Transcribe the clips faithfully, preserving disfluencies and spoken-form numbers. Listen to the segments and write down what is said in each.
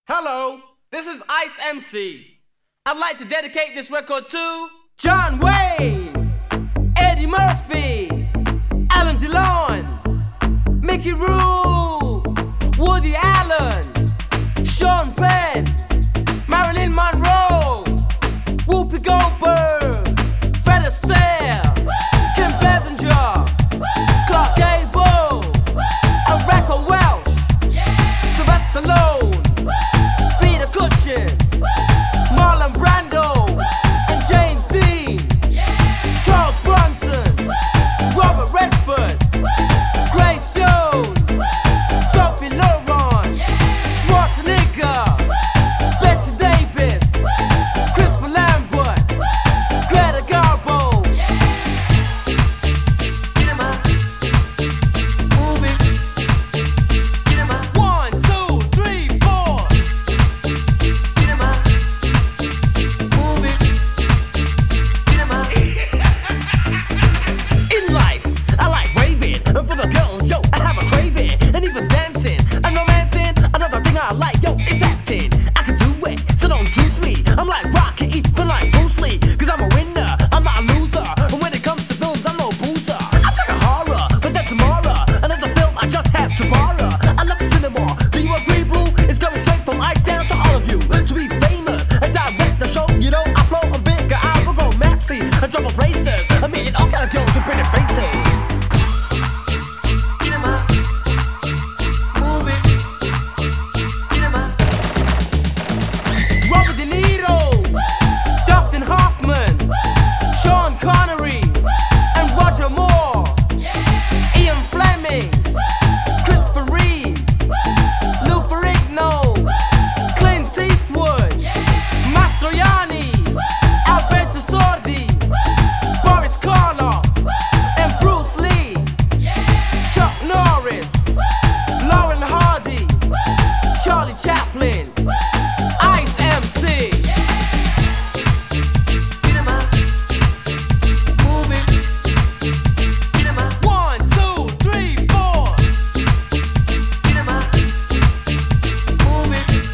Hello, this is Ice M C. I'd like to dedicate this record to John Wayne, Eddie Murphy, Alain Delon, Mickey Rourke, Woody Allen, Sean Penn, Marilyn Monroe, Whoopi Goldberg, Fred Astaire, Kim Basinger, Clark Gable, and Raquel Welch, Sylvester Stallone, Peter Cushing, Marlon Brando, and James Dean, Charles Bronson, Robert Redford, Grace Jones, Sophie Loren, Schwarzenegger, Bette Davis, Christopher Lambert, Greta Garbo. Move it. One, two, three, four. Move it. In life, I like raving, and for the girls, yo, I have a craving, and even dancing, and romancing. Another thing I like, yo, is acting. I can do it, so don't juice me. I'm like Rocky, even like Bruce Lee, cause I'm a winner, I'm not a loser. And when it comes to films, I'm no boozer. I take a horror, but that's tomorrow. Another film I just have to borrow. I love the cinema. Do you agree, Blue? It's going straight from Ice down to all of you. To be famous and direct the show, you know, I flow a bigger, I will go maxi and drop a braces. I mean, all kind of girls with pretty faces. Move it. Robert De Niro, Dustin Hoffman, Sean Connery, and Roger Moore, Ian Fleming, Christopher Reeves, Lou Ferrigno, Clint Eastwood, Mastroianni, Alberto Sordi, Boris Karloff, and Bruce Lee, Chuck Norris, Lauren Hardy, Charlie Chaplin, Ice M C. Move it. One, two, three, four. Move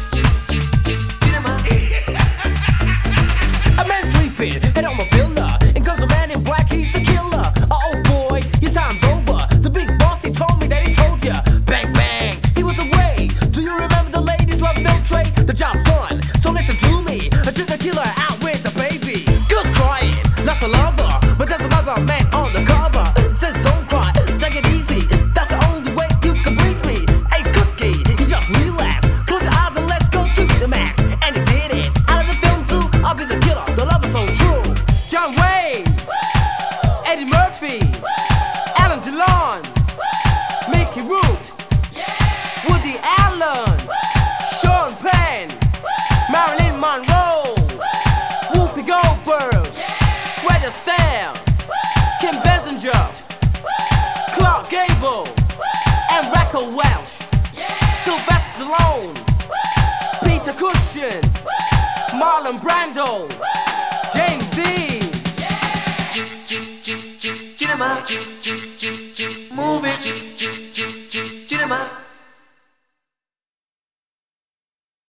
it. A man sleeping, and I'm a villa. And comes a man in black, he's the killer. Oh boy, your time's over. The big boss, he told me that he told ya. Bang, bang, he was away. Do you remember the ladies love milk tray? The job's done, so listen to me. I took the killer out with the baby. Girl's crying, that's a lover. But there's another man on the cover. Says don't cry, take it easy. That's the only way you can please me. Hey Cookie, you just relax. Close your eyes and let's go to the max. And he did it, out of the film too. I'll be the killer, the lover's so true. John Wayne, Eddie Murphy, Alain Delon, Mickey Rourke, Woody Allen, Sean Penn, Marilyn Monroe, Whoopi Goldberg, Fred Astaire, Kim Basinger, Clark Gable, and Raquel Welch, Sylvester Stallone, Peter Cushing, Marlon Brando, James Dean. Move it.